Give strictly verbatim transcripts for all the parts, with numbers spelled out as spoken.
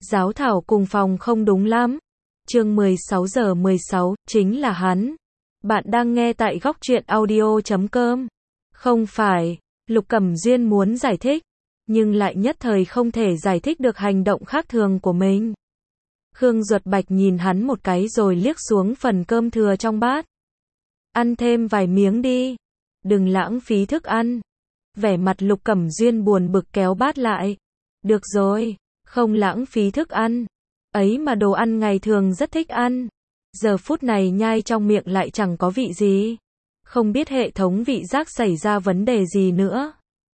Giáo thảo cùng phòng không đúng lắm. Chương mười sáu giờ mười sáu, chính là hắn. Bạn đang nghe tại góc truyện audio chấm com. Không phải, Lục Cẩm Duyên muốn giải thích, nhưng lại nhất thời không thể giải thích được hành động khác thường của mình. Khương Duật Bạch nhìn hắn một cái rồi liếc xuống phần cơm thừa trong bát. Ăn thêm vài miếng đi, đừng lãng phí thức ăn. Vẻ mặt Lục Cẩm Duyên buồn bực kéo bát lại. Được rồi, không lãng phí thức ăn. Ấy mà đồ ăn ngày thường rất thích ăn. Giờ phút này nhai trong miệng lại chẳng có vị gì. Không biết hệ thống vị giác xảy ra vấn đề gì nữa.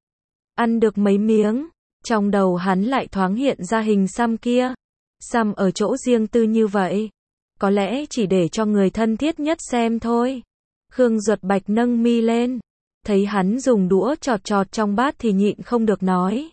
Ăn được mấy miếng, trong đầu hắn lại thoáng hiện ra hình xăm kia. Xăm ở chỗ riêng tư như vậy, có lẽ chỉ để cho người thân thiết nhất xem thôi. Khương Duật Bạch nâng mi lên, thấy hắn dùng đũa chọt chọt trong bát thì nhịn không được nói.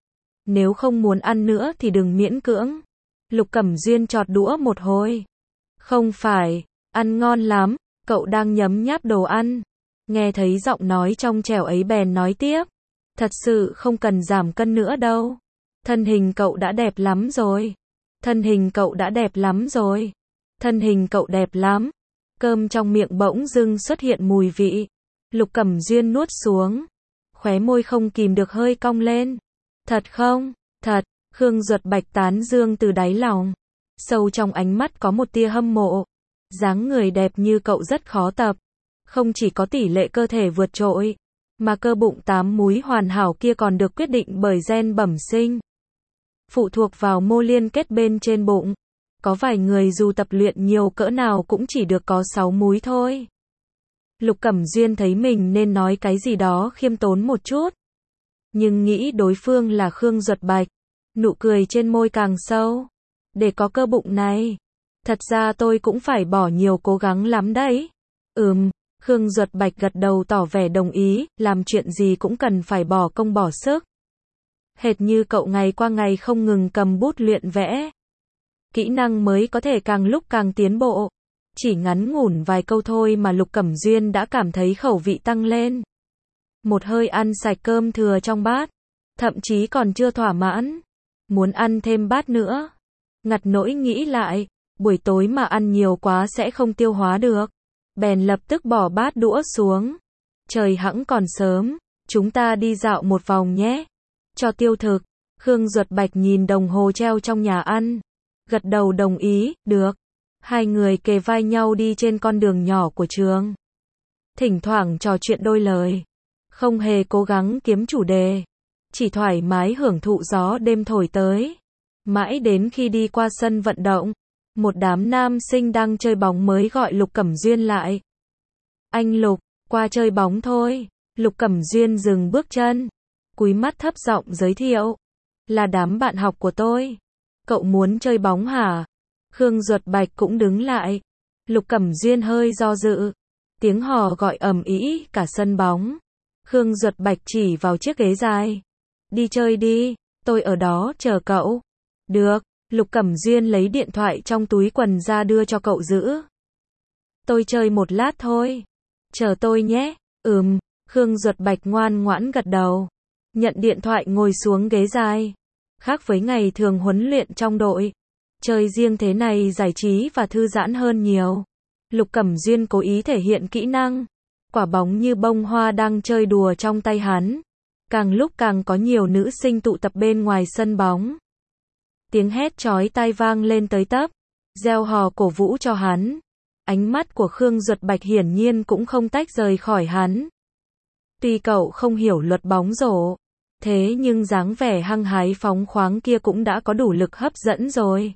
Nếu không muốn ăn nữa thì đừng miễn cưỡng. Lục Cẩm Duyên chọt đũa một hồi. Không phải, ăn ngon lắm, cậu đang nhấm nháp đồ ăn. Nghe thấy giọng nói trong trẻo ấy bèn nói tiếp. Thật sự không cần giảm cân nữa đâu. Thân hình cậu đã đẹp lắm rồi. Thân hình cậu đã đẹp lắm rồi. Thân hình cậu đẹp lắm. Cơm trong miệng bỗng dưng xuất hiện mùi vị. Lục Cẩm Duyên nuốt xuống. Khóe môi không kìm được hơi cong lên. Thật không? Thật. Khương Duật Bạch tán dương từ đáy lòng. Sâu trong ánh mắt có một tia hâm mộ. Dáng người đẹp như cậu rất khó tập. Không chỉ có tỷ lệ cơ thể vượt trội, mà cơ bụng tám múi hoàn hảo kia còn được quyết định bởi gen bẩm sinh. Phụ thuộc vào mô liên kết bên trên bụng. Có vài người dù tập luyện nhiều cỡ nào cũng chỉ được có sáu múi thôi. Lục Cẩm Duyên thấy mình nên nói cái gì đó khiêm tốn một chút. Nhưng nghĩ đối phương là Khương Duật Bạch. Nụ cười trên môi càng sâu. Để có cơ bụng này, thật ra tôi cũng phải bỏ nhiều cố gắng lắm đấy. Ừm, Khương Duật Bạch gật đầu tỏ vẻ đồng ý, làm chuyện gì cũng cần phải bỏ công bỏ sức. Hệt như cậu ngày qua ngày không ngừng cầm bút luyện vẽ. Kỹ năng mới có thể càng lúc càng tiến bộ. Chỉ ngắn ngủn vài câu thôi mà Lục Cẩm Duyên đã cảm thấy khẩu vị tăng lên. Một hơi ăn sạch cơm thừa trong bát. Thậm chí còn chưa thỏa mãn. Muốn ăn thêm bát nữa. Ngặt nỗi nghĩ lại, buổi tối mà ăn nhiều quá sẽ không tiêu hóa được. Bèn lập tức bỏ bát đũa xuống. Trời hẵng còn sớm, chúng ta đi dạo một vòng nhé. Cho tiêu thực. Khương Duật Bạch nhìn đồng hồ treo trong nhà ăn. Gật đầu đồng ý, được. Hai người kề vai nhau đi trên con đường nhỏ của trường. Thỉnh thoảng trò chuyện đôi lời. Không hề cố gắng kiếm chủ đề. Chỉ thoải mái hưởng thụ gió đêm thổi tới. Mãi đến khi đi qua sân vận động, một đám nam sinh đang chơi bóng mới gọi Lục Cẩm Duyên lại. Anh Lục, qua chơi bóng thôi. Lục Cẩm Duyên dừng bước chân, cúi mắt thấp giọng giới thiệu. Là đám bạn học của tôi. Cậu muốn chơi bóng hả? Khương Duật Bạch cũng đứng lại. Lục Cẩm Duyên hơi do dự. Tiếng hò gọi ầm ĩ cả sân bóng. Khương Duật Bạch chỉ vào chiếc ghế dài. Đi chơi đi, tôi ở đó chờ cậu. Được, Lục Cẩm Duyên lấy điện thoại trong túi quần ra đưa cho cậu giữ. Tôi chơi một lát thôi. Chờ tôi nhé. Ừm, Khương Duật Bạch ngoan ngoãn gật đầu. Nhận điện thoại ngồi xuống ghế dài. Khác với ngày thường huấn luyện trong đội. Chơi riêng thế này giải trí và thư giãn hơn nhiều. Lục Cẩm Duyên cố ý thể hiện kỹ năng. Quả bóng như bông hoa đang chơi đùa trong tay hắn. Càng lúc càng có nhiều nữ sinh tụ tập bên ngoài sân bóng. Tiếng hét chói tai vang lên tới tấp. Reo hò cổ vũ cho hắn. Ánh mắt của Khương Duật Bạch hiển nhiên cũng không tách rời khỏi hắn. Tuy cậu không hiểu luật bóng rổ, thế nhưng dáng vẻ hăng hái phóng khoáng kia cũng đã có đủ lực hấp dẫn rồi.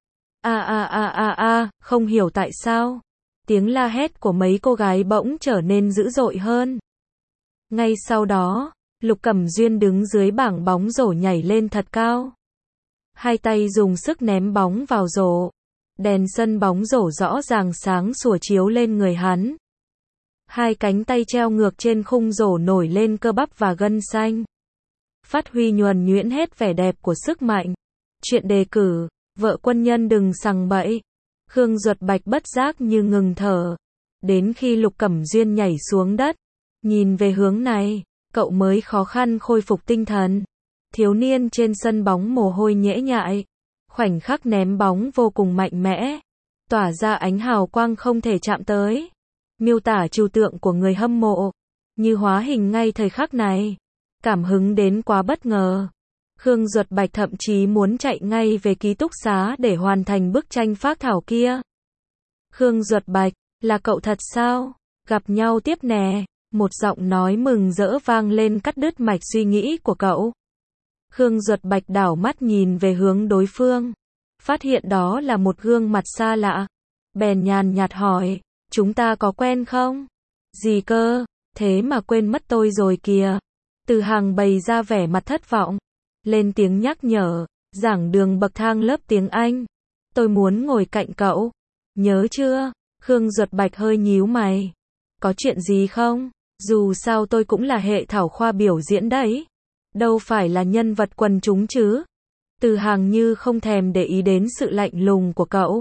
A a a a a, không hiểu tại sao. Tiếng la hét của mấy cô gái bỗng trở nên dữ dội hơn. Ngay sau đó, Lục Cẩm Duyên đứng dưới bảng bóng rổ nhảy lên thật cao. Hai tay dùng sức ném bóng vào rổ. Đèn sân bóng rổ rõ ràng sáng sủa chiếu lên người hắn. Hai cánh tay treo ngược trên khung rổ nổi lên cơ bắp và gân xanh. Phát huy nhuần nhuyễn hết vẻ đẹp của sức mạnh. Chuyện đề cử, vợ quân nhân đừng sằng bậy. Khương Duật Bạch bất giác như ngừng thở. Đến khi Lục Cẩm Duyên nhảy xuống đất, nhìn về hướng này, cậu mới khó khăn khôi phục tinh thần. Thiếu niên trên sân bóng mồ hôi nhễ nhại. khoảnh khắc ném bóng vô cùng mạnh mẽ, tỏa ra ánh hào quang không thể chạm tới. Miêu tả trừu tượng của người hâm mộ, như hóa hình ngay thời khắc này. Cảm hứng đến quá bất ngờ. Khương Duật Bạch thậm chí muốn chạy ngay về ký túc xá để hoàn thành bức tranh phác thảo kia. Khương Duật Bạch, là cậu thật sao? Gặp nhau tiếp nè. Một giọng nói mừng rỡ vang lên cắt đứt mạch suy nghĩ của cậu. Khương Duật Bạch đảo mắt nhìn về hướng đối phương. Phát hiện đó là một gương mặt xa lạ. Bèn nhàn nhạt hỏi, chúng ta có quen không? Gì cơ, thế mà quên mất tôi rồi kìa. Từ Hằng bày ra vẻ mặt thất vọng. Lên tiếng nhắc nhở, giảng đường bậc thang lớp tiếng Anh. Tôi muốn ngồi cạnh cậu. Nhớ chưa? Khương Duật Bạch hơi nhíu mày. Có chuyện gì không? Dù sao tôi cũng là hệ thảo khoa biểu diễn đấy. Đâu phải là nhân vật quần chúng chứ. Từ Hằng như không thèm để ý đến sự lạnh lùng của cậu.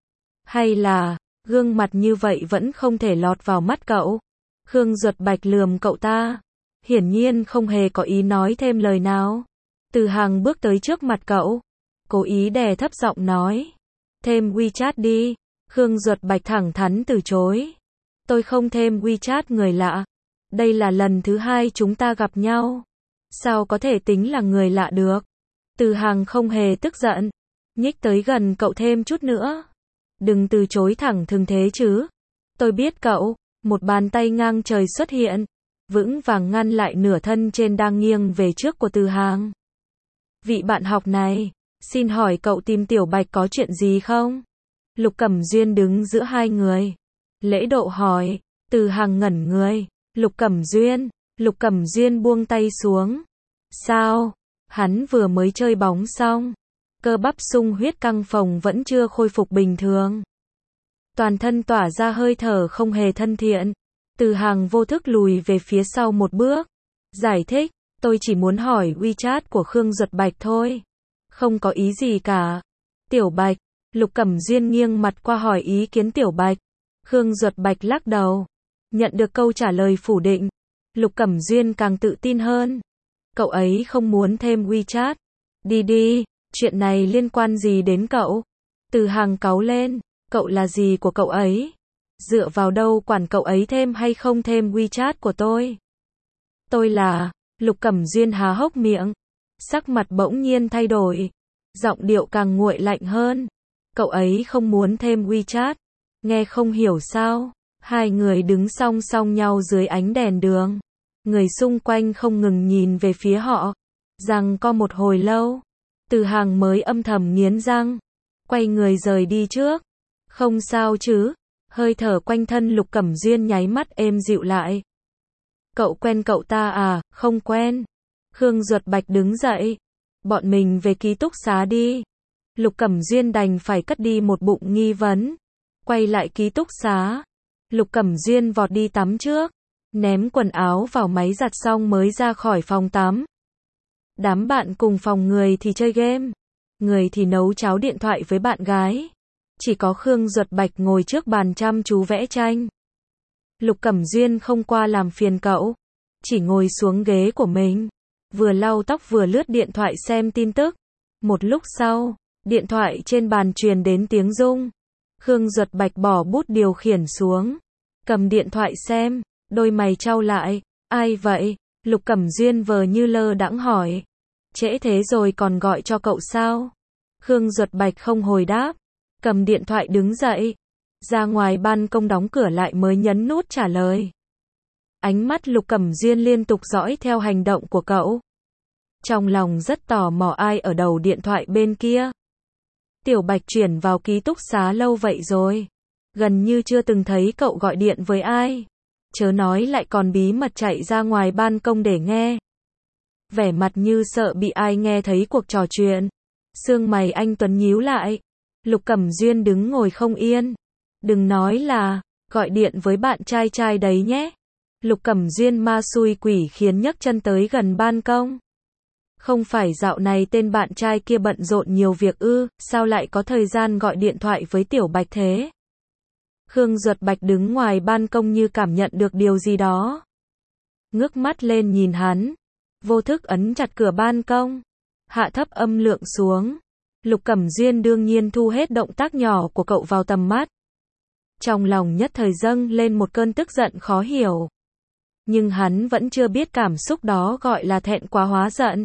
Hay là, gương mặt như vậy vẫn không thể lọt vào mắt cậu. Khương Duật Bạch lườm cậu ta. Hiển nhiên không hề có ý nói thêm lời nào. Từ Hằng bước tới trước mặt cậu. Cố ý đè thấp giọng nói. Thêm WeChat đi. Khương Duật Bạch thẳng thắn từ chối. Tôi không thêm WeChat người lạ. Đây là lần thứ hai chúng ta gặp nhau. Sao có thể tính là người lạ được? Từ Hằng không hề tức giận. Nhích tới gần cậu thêm chút nữa. Đừng từ chối thẳng thừng thế chứ. Tôi biết cậu. Một bàn tay ngang trời xuất hiện. Vững vàng ngăn lại nửa thân trên đang nghiêng về trước của Từ Hằng. Vị bạn học này, xin hỏi cậu tìm Tiểu Bạch có chuyện gì không? Lục Cẩm Duyên đứng giữa hai người. Lễ độ hỏi. Từ Hằng ngẩn người. Lục Cẩm Duyên. Lục Cẩm Duyên buông tay xuống. Sao? Hắn vừa mới chơi bóng xong. Cơ bắp sung huyết căng phồng vẫn chưa khôi phục bình thường. Toàn thân tỏa ra hơi thở không hề thân thiện. Từ Hằng vô thức lùi về phía sau một bước. Giải thích, tôi chỉ muốn hỏi WeChat của Khương Duật Bạch thôi. Không có ý gì cả. Tiểu Bạch. Lục Cẩm Duyên nghiêng mặt qua hỏi ý kiến Tiểu Bạch. Khương Duật Bạch lắc đầu. Nhận được câu trả lời phủ định. Lục Cẩm Duyên càng tự tin hơn. Cậu ấy không muốn thêm WeChat. Đi đi, chuyện này liên quan gì đến cậu? Từ Hằng cáu lên. Cậu là gì của cậu ấy? Dựa vào đâu quản cậu ấy thêm hay không thêm WeChat của tôi? Tôi là... Lục Cẩm Duyên há hốc miệng. Sắc mặt bỗng nhiên thay đổi. Giọng điệu càng nguội lạnh hơn. Cậu ấy không muốn thêm WeChat. Nghe không hiểu sao? Hai người đứng song song nhau dưới ánh đèn đường. Người xung quanh không ngừng nhìn về phía họ. Rằng có một hồi lâu. Từ Hằng mới âm thầm nghiến răng. Quay người rời đi trước. Không sao chứ? Hơi thở quanh thân Lục Cẩm Duyên nháy mắt êm dịu lại. Cậu quen cậu ta à? Không quen. Khương Duật Bạch đứng dậy. Bọn mình về ký túc xá đi. Lục Cẩm Duyên đành phải cất đi một bụng nghi vấn. Quay lại ký túc xá. Lục Cẩm Duyên vọt đi tắm trước. Ném quần áo vào máy giặt xong mới ra khỏi phòng tắm. Đám bạn cùng phòng người thì chơi game. Người thì nấu cháo điện thoại với bạn gái. Chỉ có Khương Duật Bạch ngồi trước bàn chăm chú vẽ tranh. Lục Cẩm Duyên không qua làm phiền cậu. Chỉ ngồi xuống ghế của mình. Vừa lau tóc vừa lướt điện thoại xem tin tức. Một lúc sau, điện thoại trên bàn truyền đến tiếng rung. Khương Duật Bạch bỏ bút điều khiển xuống. Cầm điện thoại xem, đôi mày chau lại. Ai vậy? Lục Cẩm Duyên vờ như lơ đãng hỏi. Trễ thế rồi còn gọi cho cậu sao? Khương Duật Bạch không hồi đáp. Cầm điện thoại đứng dậy. Ra ngoài ban công đóng cửa lại mới nhấn nút trả lời. Ánh mắt Lục Cẩm Duyên liên tục dõi theo hành động của cậu. Trong lòng rất tò mò ai ở đầu điện thoại bên kia. Tiểu Bạch chuyển vào ký túc xá lâu vậy rồi. Gần như chưa từng thấy cậu gọi điện với ai. Chớ nói lại còn bí mật chạy ra ngoài ban công để nghe. Vẻ mặt như sợ bị ai nghe thấy cuộc trò chuyện. Sương mày anh Tuấn nhíu lại. Lục Cẩm Duyên đứng ngồi không yên. Đừng nói là, gọi điện với bạn trai trai đấy nhé. Lục Cẩm Duyên ma xui quỷ khiến nhấc chân tới gần ban công. Không phải dạo này tên bạn trai kia bận rộn nhiều việc ư, sao lại có thời gian gọi điện thoại với Tiểu Bạch thế? Khương Duật Bạch đứng ngoài ban công như cảm nhận được điều gì đó. Ngước mắt lên nhìn hắn. Vô thức ấn chặt cửa ban công. Hạ thấp âm lượng xuống. Lục Cẩm Duyên đương nhiên thu hết động tác nhỏ của cậu vào tầm mắt. Trong lòng nhất thời dâng lên một cơn tức giận khó hiểu. Nhưng hắn vẫn chưa biết cảm xúc đó gọi là thẹn quá hóa giận.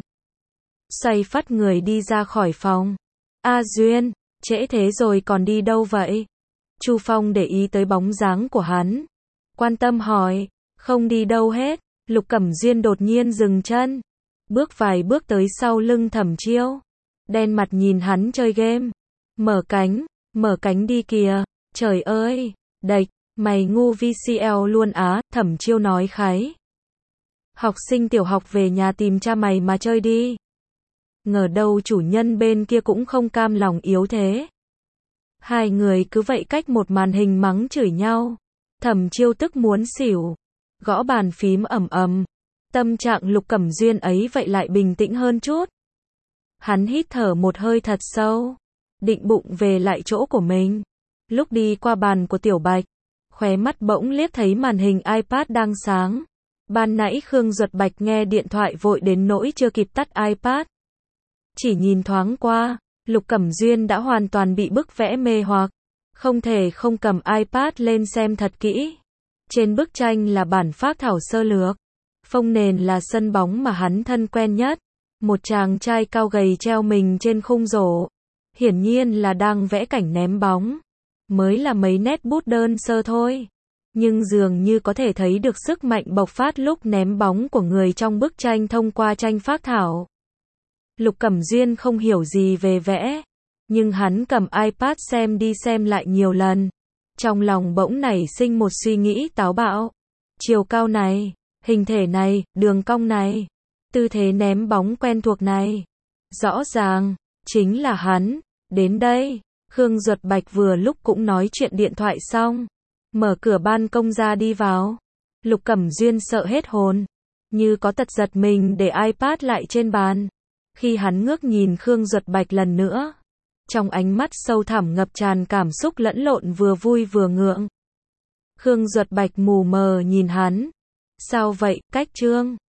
Xoay phắt người đi ra khỏi phòng. A Duyên, trễ thế rồi còn đi đâu vậy? Chu Phong để ý tới bóng dáng của hắn. Quan tâm hỏi, không đi đâu hết. Lục Cẩm Duyên đột nhiên dừng chân. Bước vài bước tới sau lưng Thẩm Chiêu. Đen mặt nhìn hắn chơi game. Mở cánh, mở cánh đi kìa. Trời ơi, đệch, mày ngu vê xê lờ luôn á, Thẩm Chiêu nói khái. Học sinh tiểu học về nhà tìm cha mày mà chơi đi. Ngờ đâu chủ nhân bên kia cũng không cam lòng yếu thế. Hai người cứ vậy cách một màn hình mắng chửi nhau. Thẩm Chiêu tức muốn xỉu. Gõ bàn phím ầm ầm. Tâm trạng Lục Cẩm Duyên ấy vậy lại bình tĩnh hơn chút. Hắn hít thở một hơi thật sâu. Định bụng về lại chỗ của mình. Lúc đi qua bàn của Tiểu Bạch, khóe mắt bỗng liếc thấy màn hình iPad đang sáng. Ban nãy Khương Duật Bạch nghe điện thoại vội đến nỗi chưa kịp tắt iPad. Chỉ nhìn thoáng qua, Lục Cẩm Duyên đã hoàn toàn bị bức vẽ mê hoặc. Không thể không cầm iPad lên xem thật kỹ. Trên bức tranh là bản phác thảo sơ lược. Phông nền là sân bóng mà hắn thân quen nhất. Một chàng trai cao gầy treo mình trên khung rổ. Hiển nhiên là đang vẽ cảnh ném bóng. Mới là mấy nét bút đơn sơ thôi. Nhưng dường như có thể thấy được sức mạnh bộc phát lúc ném bóng của người trong bức tranh thông qua tranh phác thảo. Lục Cẩm Duyên không hiểu gì về vẽ. Nhưng hắn cầm iPad xem đi xem lại nhiều lần. Trong lòng bỗng nảy sinh một suy nghĩ táo bạo. Chiều cao này, hình thể này, đường cong này, tư thế ném bóng quen thuộc này. Rõ ràng, chính là hắn. Đến đây, Khương Duật Bạch vừa lúc cũng nói chuyện điện thoại xong. Mở cửa ban công ra đi vào. Lục Cẩm Duyên sợ hết hồn. Như có tật giật mình để iPad lại trên bàn. Khi hắn ngước nhìn Khương Duật Bạch lần nữa. Trong ánh mắt sâu thẳm ngập tràn cảm xúc lẫn lộn vừa vui vừa ngượng. Khương Duật Bạch mù mờ nhìn hắn. Sao vậy, Cách Trương?